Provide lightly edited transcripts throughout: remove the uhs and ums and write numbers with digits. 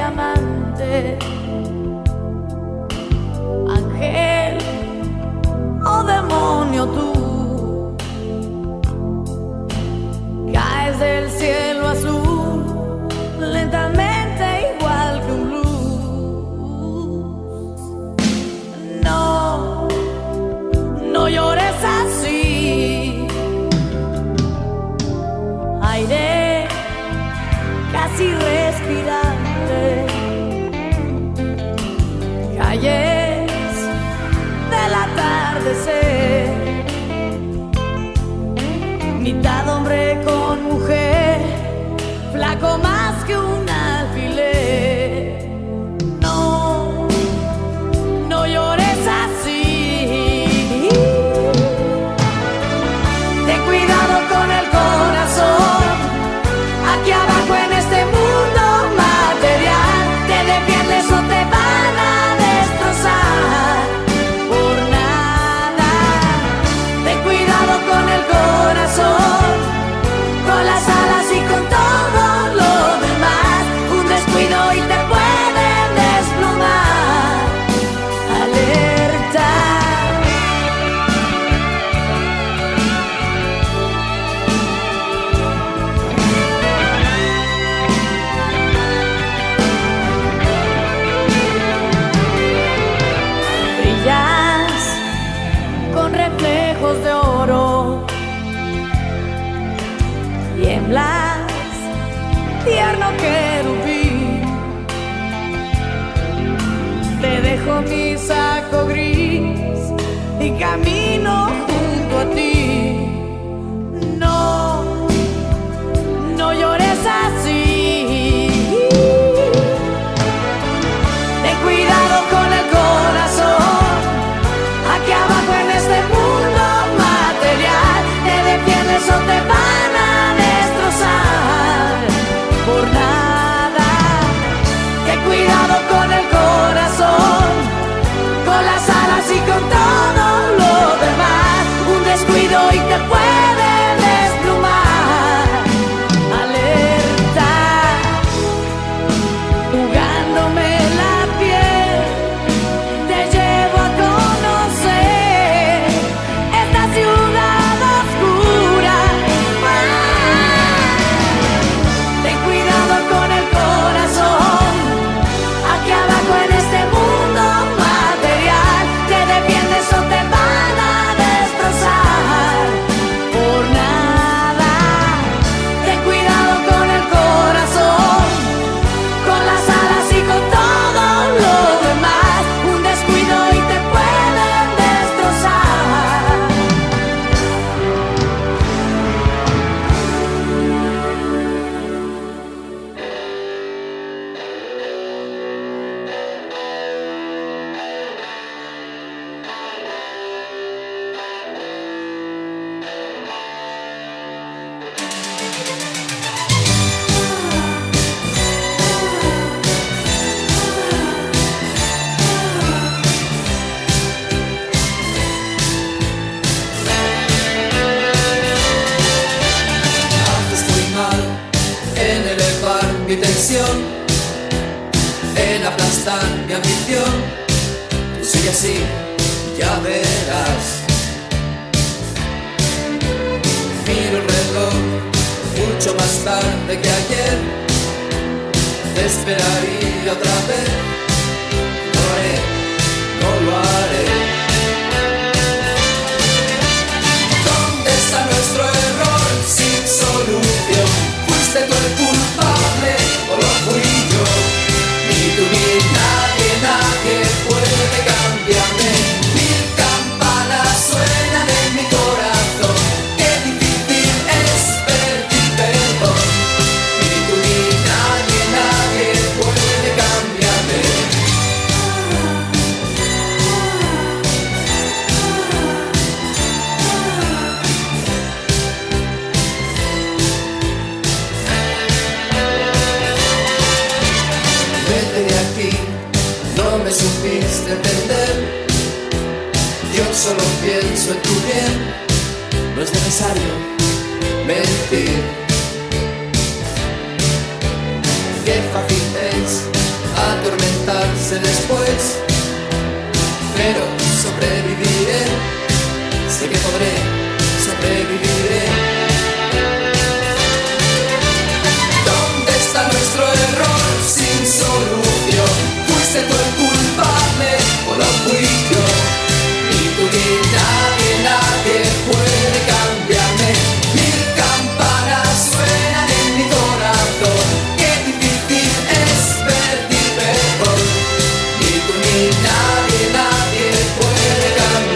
diamante, ángel o demonio tú, caes del cielo azul lentamente igual que un blues. No, no llores así, aire casi respirable, calles del atardecer, mitad hombre con mujer, flaco más que un alfiler. No, no llores así, ten cuidado con el corazón, aquí abajo en este mundo material, te defiendes o te van a destrozar por nada. Ten cuidado con el corazón, con las alas y con todo lo demás, un descuido y te pueden desplomar. Alerta. Brillas con reflejos de oro, tiemblas, tierno querubín, te dejo mi saco gris y camino junto a ti. No, no llores así, ten cuidado con el corazón, aquí abajo en este mundo material, te defiendes o te van a destrozar por nada. Ten cuidado con el corazón, con las alas y con todo lo demás, un descuido y te pueden desplumar. Alerta, jugándome la piel, te llevo a conocer esta ciudad oscura. Ten cuidado con el corazón, aquí abajo en este mundo material, te defiendes o te van a destrozar por nada. Ten cuidado con el corazón, con las alas y con todo lo demás, un descuido y te pueden destrozar. Estoy mal en elevar mi tensión, en aplastar mi ambición. Tú sigue así, ya verás. Miro el reloj, mucho más tarde que ayer. Te esperaría otra vez. No lo haré, no lo haré. ¿Dónde está nuestro error sin solución? ¿Fuiste tú el culpable o lo fui yo? Ni tú ni nadie, nadie puede cambiarme. Mil campanas suenan en mi corazón, qué difícil es pedir perdón. Ni tú ni nadie, nadie puede cambiarme. Vete de aquí, no me supiste entender. Yo solo pienso en tu bien, no es necesario mentir. Qué fácil es sé después, pero sobreviviré, sé que podré, sobreviviré. ¿Dónde está nuestro error sin solución? ¿Fuiste tú el culpable o lo fui yo? Ni tú ni nadie, nadie puede cambiarme. Mil campanas suenan en mi corazón, qué difícil es verte mejor. Ni tú ni nadie, nadie puede cambiarme.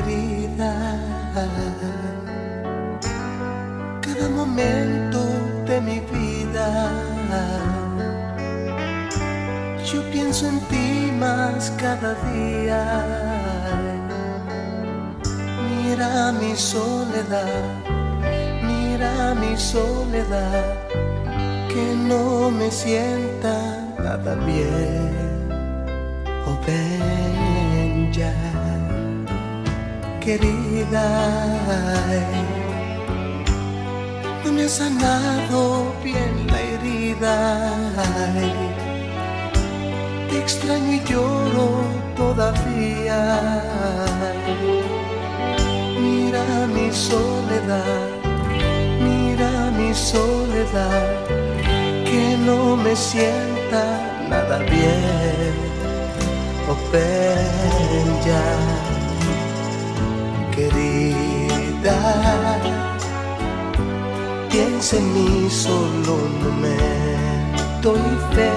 querida, cada momento de mi vida yo pienso en ti más cada día. Mira mi soledad, mira mi soledad, que no me sienta nada bien. Oh, ven ya, querida, no me ha sanado bien la herida. Te extraño y lloro todavía. Mira mi soledad, mira mi soledad, que no me sienta nada bien. Oh, ven ya, querida, piensa en mí solo un momento y fe.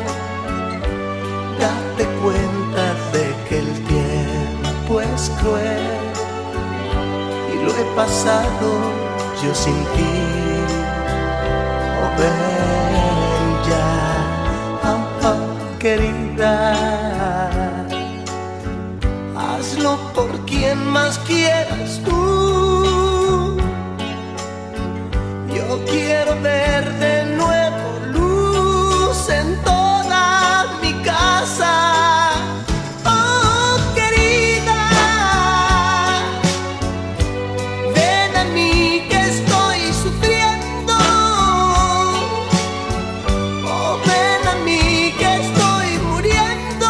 Date cuenta de que el tiempo es cruel y lo he pasado yo sin ti. Oh, ven ya, oh, oh, querida, hazlo por quien más quieras tú. Yo quiero ver de nuevo luz en toda mi casa. Oh, querida, ven a mí que estoy sufriendo. Oh, ven a mí que estoy muriendo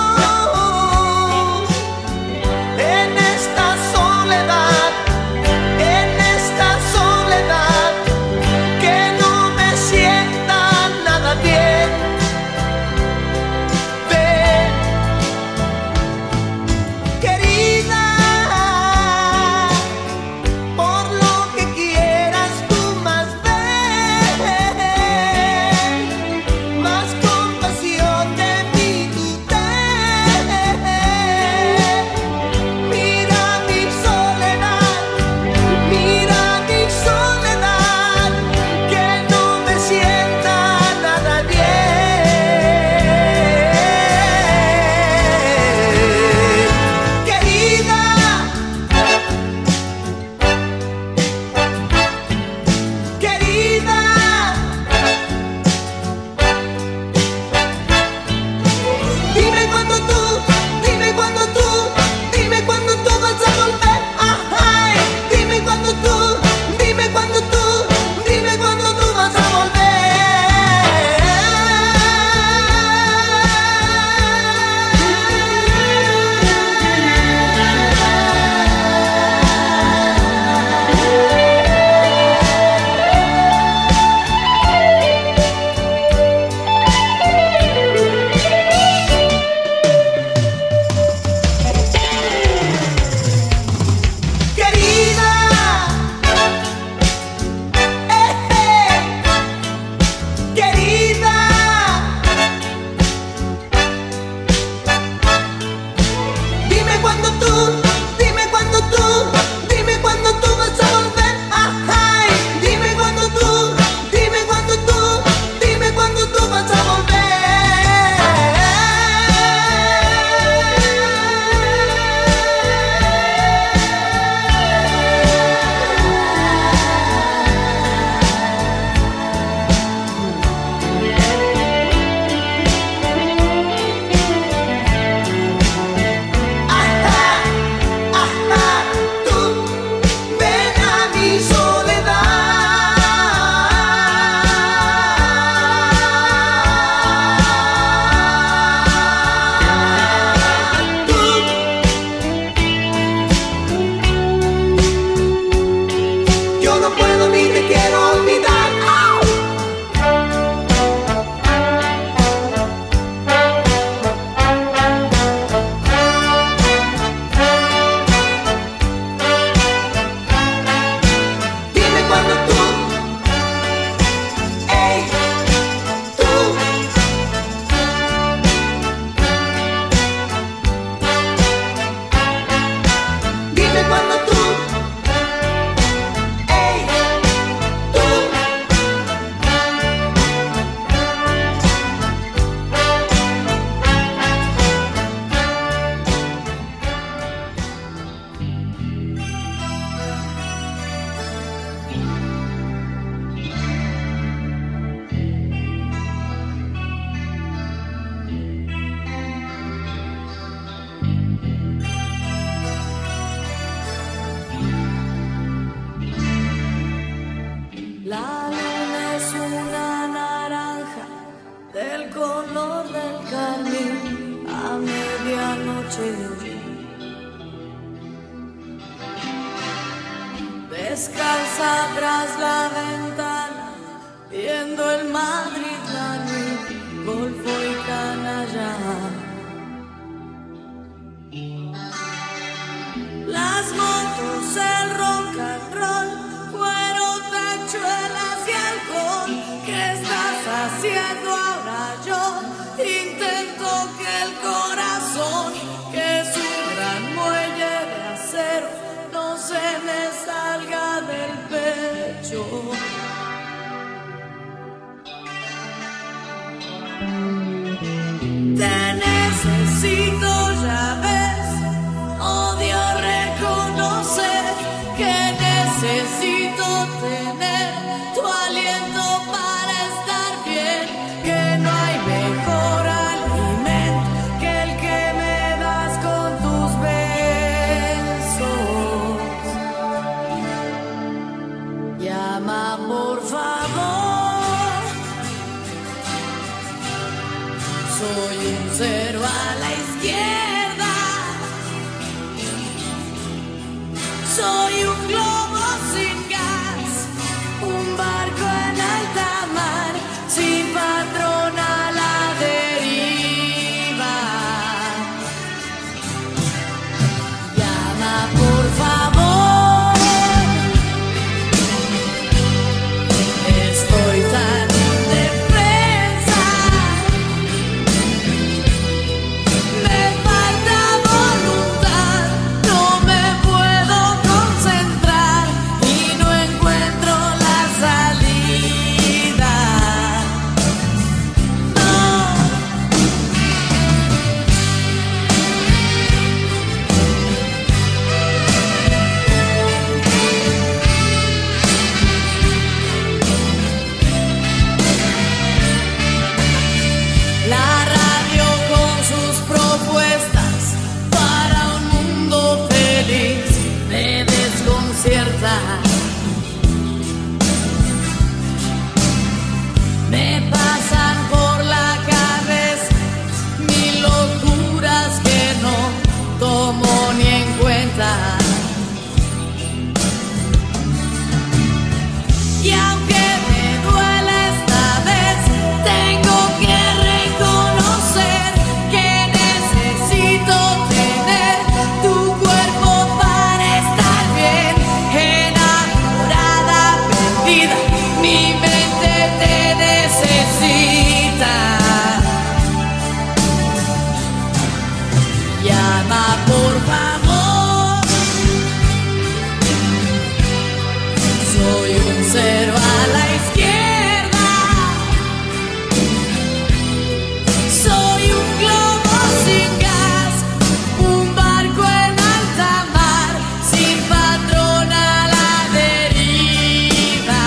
en esta soledad, en esta soledad que no me sienta nada bien. Ven, querida, por lo que quieras tú más ven, más compasión de mí tú ten. Mira mi soledad, mira mi soledad, que no me sienta nada bien. Querida, querida, dime cuándo tú, dime cuándo tú, dime cuándo tú vas a volver. Ay, dime cuándo tú, dime cuándo tú, dime cuándo tú vas a querida, querida, dime cuándo tú, dime cuándo tú, dime cuándo tú vas a volver. Ay, dime cuándo tú, dime cuándo tú, dime cuándo tú vas a tú ven a mi soledad. Yo no puedo ni te quiero olvidar. Dime cuándo tú, ey, tú. Dime cuándo La luna es una naranja del color del carmín a medianoche. Descalza tras la ventana, viendo el Madrid, la Nui, Golfo y Canalla. Las motos, el rock and roll, cuero, tachuelas y alcohol. ¿Qué estás haciendo ahora? Yo intento que el corazón, que es un gran muelle de acero, no se me salga del pecho. Te necesito, ya ves, odio reconocer que necesito tener tu aliento para estar bien, que no hay mejor alimento que el que me das con tus besos. Llama por favor, soy un cero a la izquierda, soy un globo sin gas, un barco en alta mar, sin patrón a la deriva. Llama por favor, estoy tan indefensa, me falta voluntad, no me puedo concentrar y no encuentro la salida. No. La radio con sus propuestas para un mundo feliz me desconcierta. Me pasan por la cabeza mil locuras que no tomo ni en cuenta. Y aunque me duela esta vez, tengo que reconocer que necesito tener tu cuerpo para estar bien. Enamorada, perdida, mi mente te necesita. Llama por favor, soy un cero a la izquierda, soy un globo sin gas, un barco en alta mar, sin patrón a la deriva.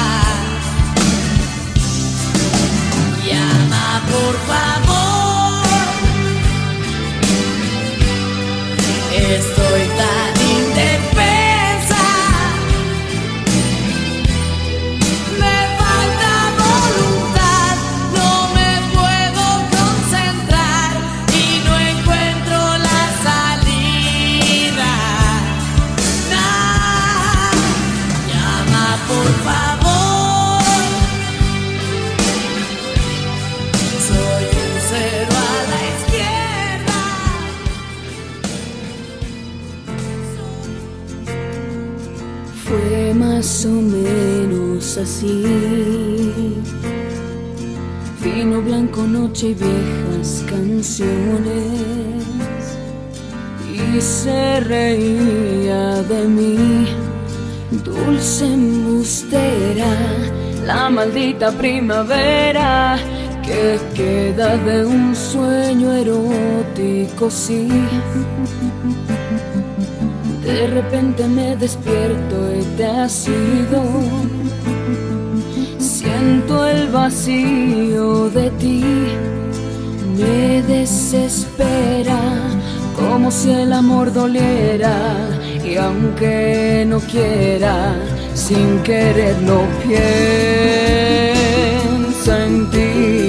Llama por favor, estoy tan indefensa, me falta voluntad, no me puedo concentrar y no encuentro la salida. Nah. Llama por favor, soy un cero a la izquierda. Fue más o menos así. Vino blanco, noche y viejas canciones, y se reía de mí, dulce embustera, la maldita primavera que queda de un sueño erótico, sí. De repente me despierto y te has ido. Siento el vacío de ti, me desespera, como si el amor doliera. Y aunque no quiera, sin quererlo pienso en ti.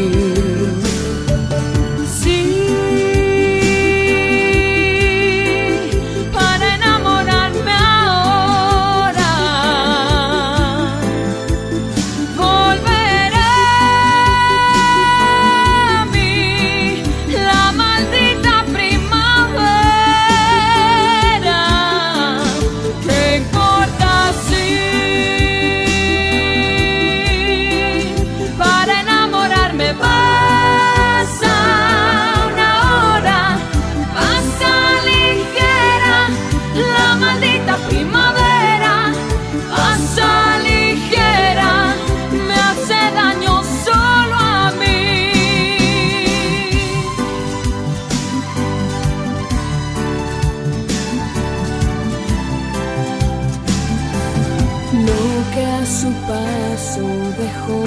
Su paso dejó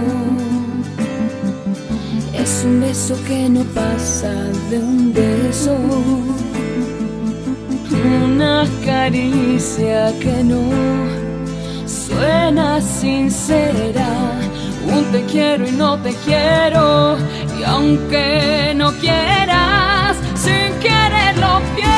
es un beso que no pasa de un beso, una caricia que no suena sincera, un te quiero y no te quiero, y aunque no quieras, sin quererlo pienso.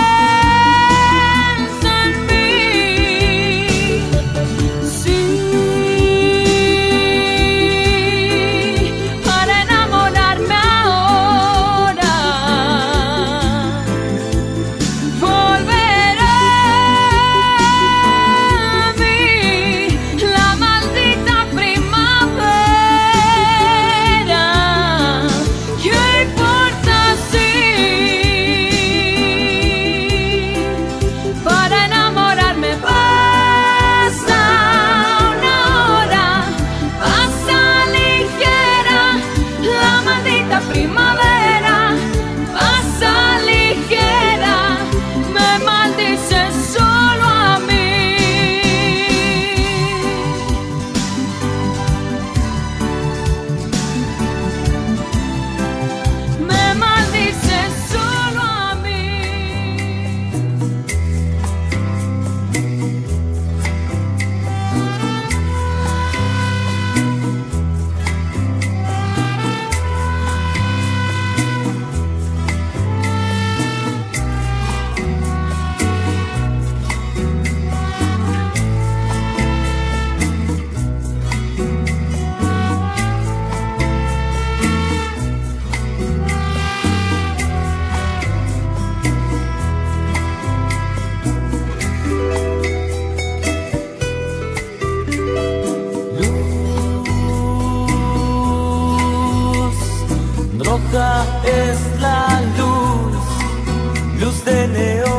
Es la luz de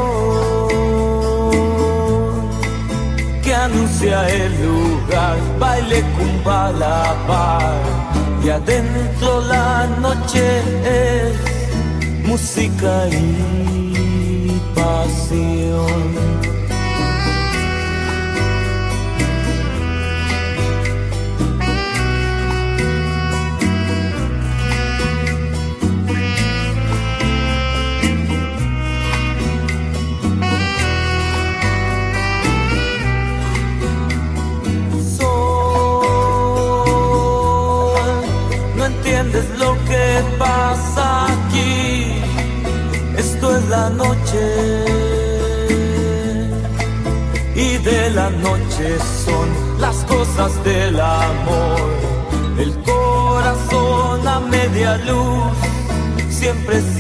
neón que anuncia el lugar, baile cumba la par, y adentro la noche es música y pasión. ¿Entiendes lo que pasa aquí? Esto es la noche, y de la noche son las cosas del amor. El corazón a media luz siempre se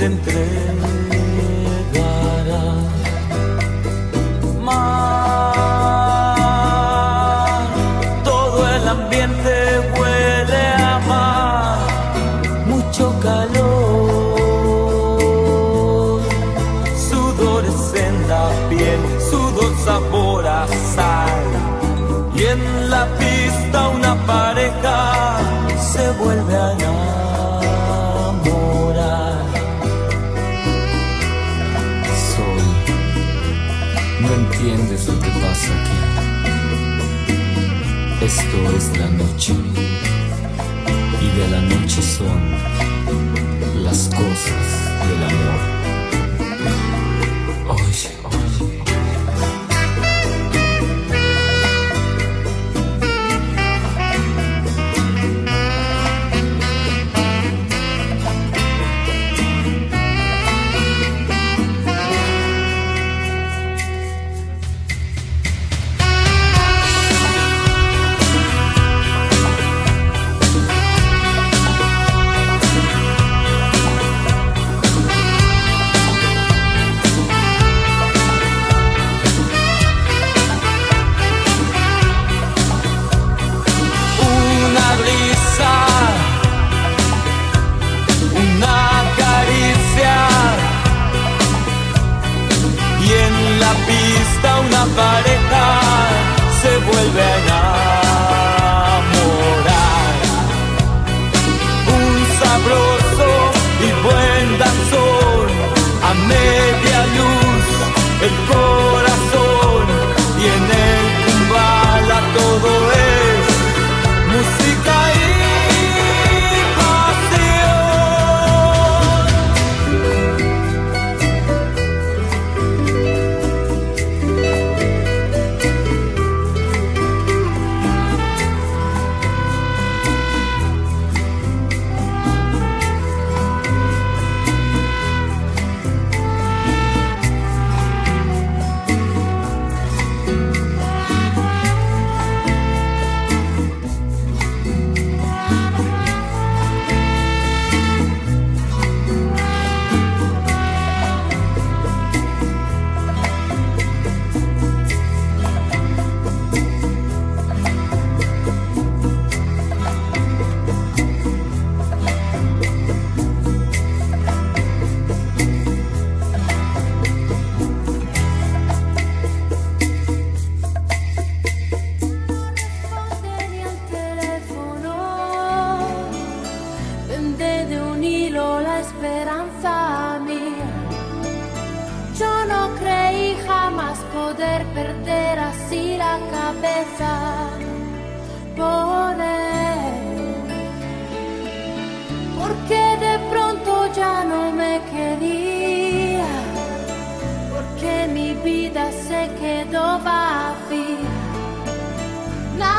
entregará. Mar, todo el ambiente huele a mar, mucho calor, sudores en la piel, sudor sabor a sal, y en la pista una pareja se vuelve a enamorar. Sol, no entiendes lo que pasa aquí. Esto es la noche, y de la noche son las cosas del amor. Oye, oye.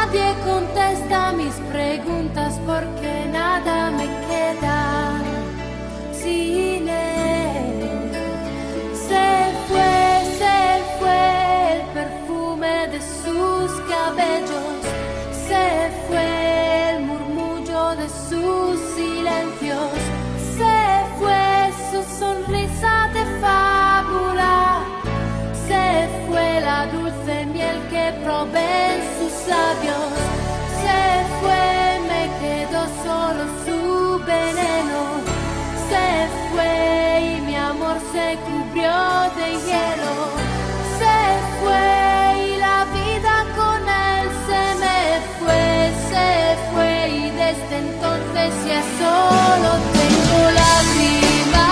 Nadie contesta mis preguntas porque nada me queda sin él. Se fue el perfume de sus cabellos, se fue el murmullo de sus silencios, se fue su sonrisa de fábula, se fue la dulce miel que probé en sus labios, se fue, me quedó solo su veneno, se fue y mi amor se cubrió de hielo, se fue y la vida con él se fue y desde entonces ya solo tengo lágrimas.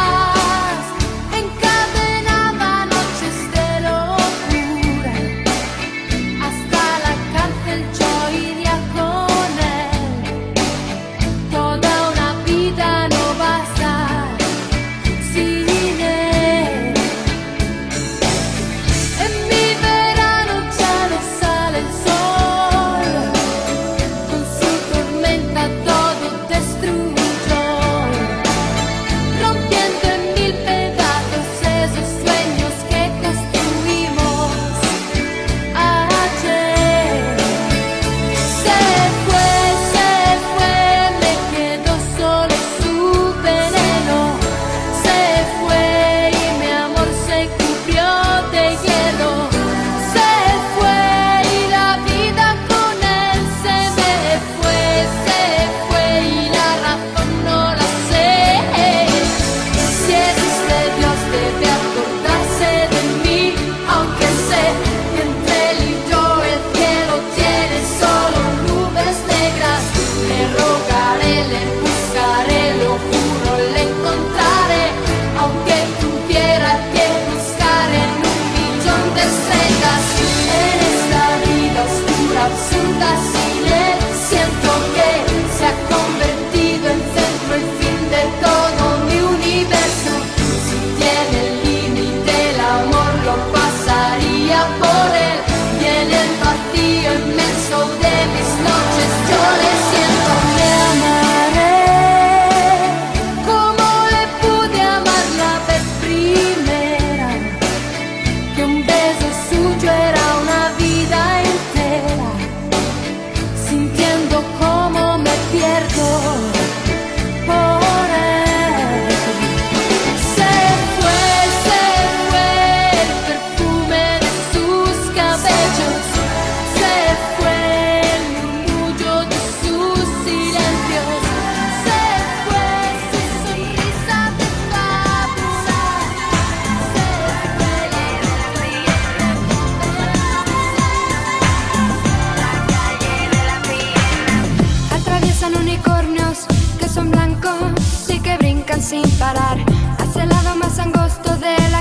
Sin parar hacia el lado más angosto de la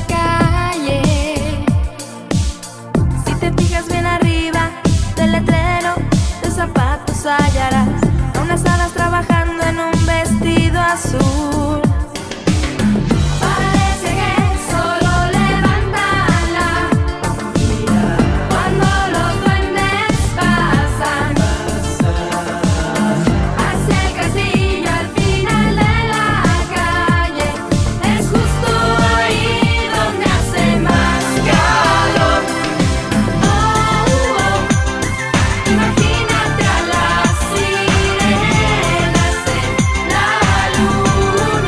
calle. Si te fijas bien arriba del letrero de zapatos hallarás a unas hadas trabajando en un vestido azul. Parece que solo levantan la mira cuando los duendes pasan hacia el castillo al final de la calle. Es justo ahí donde hace más calor. Oh, oh. Imagínate a las sirenas en la luna.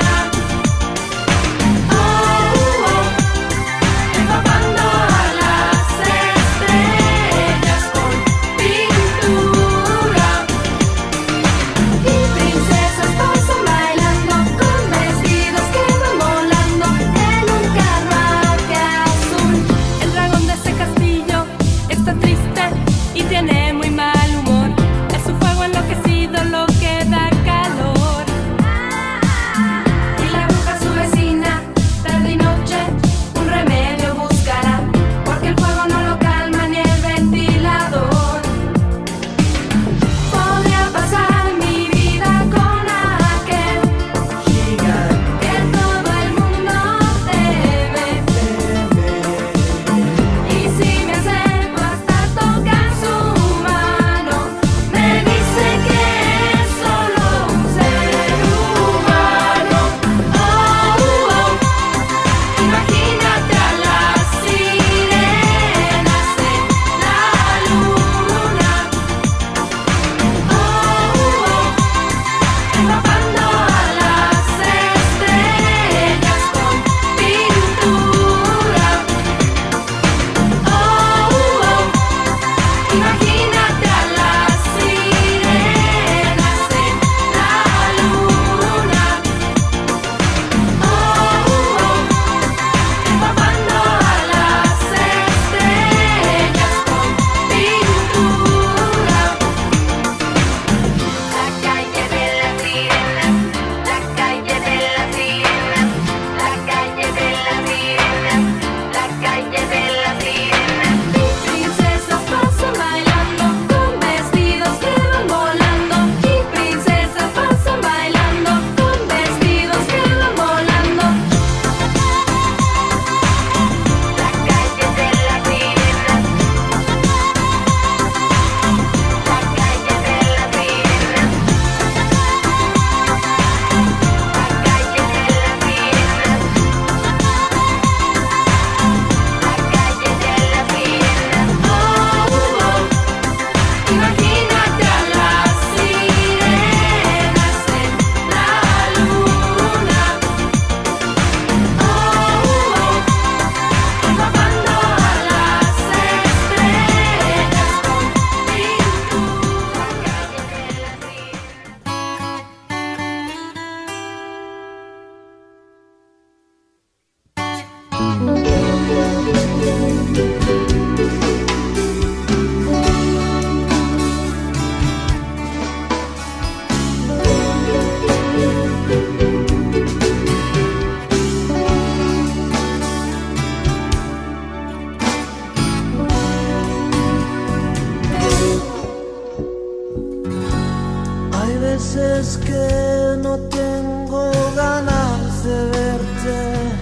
veces que no tengo ganas de verte.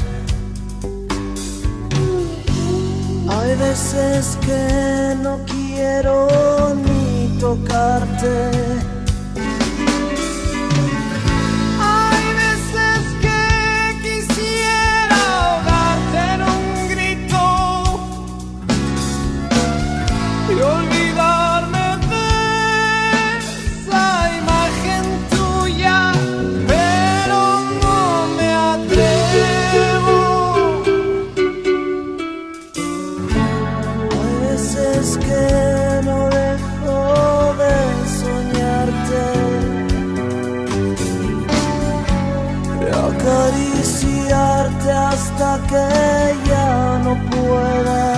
Hay veces que no quiero ni tocarte. Hay veces que quisiera ahogarte en un grito y olvidarme de esa imagen tuya, pero no me atrevo. Hay veces que no dejo de soñarte, de acariciarte hasta que ya no pueda.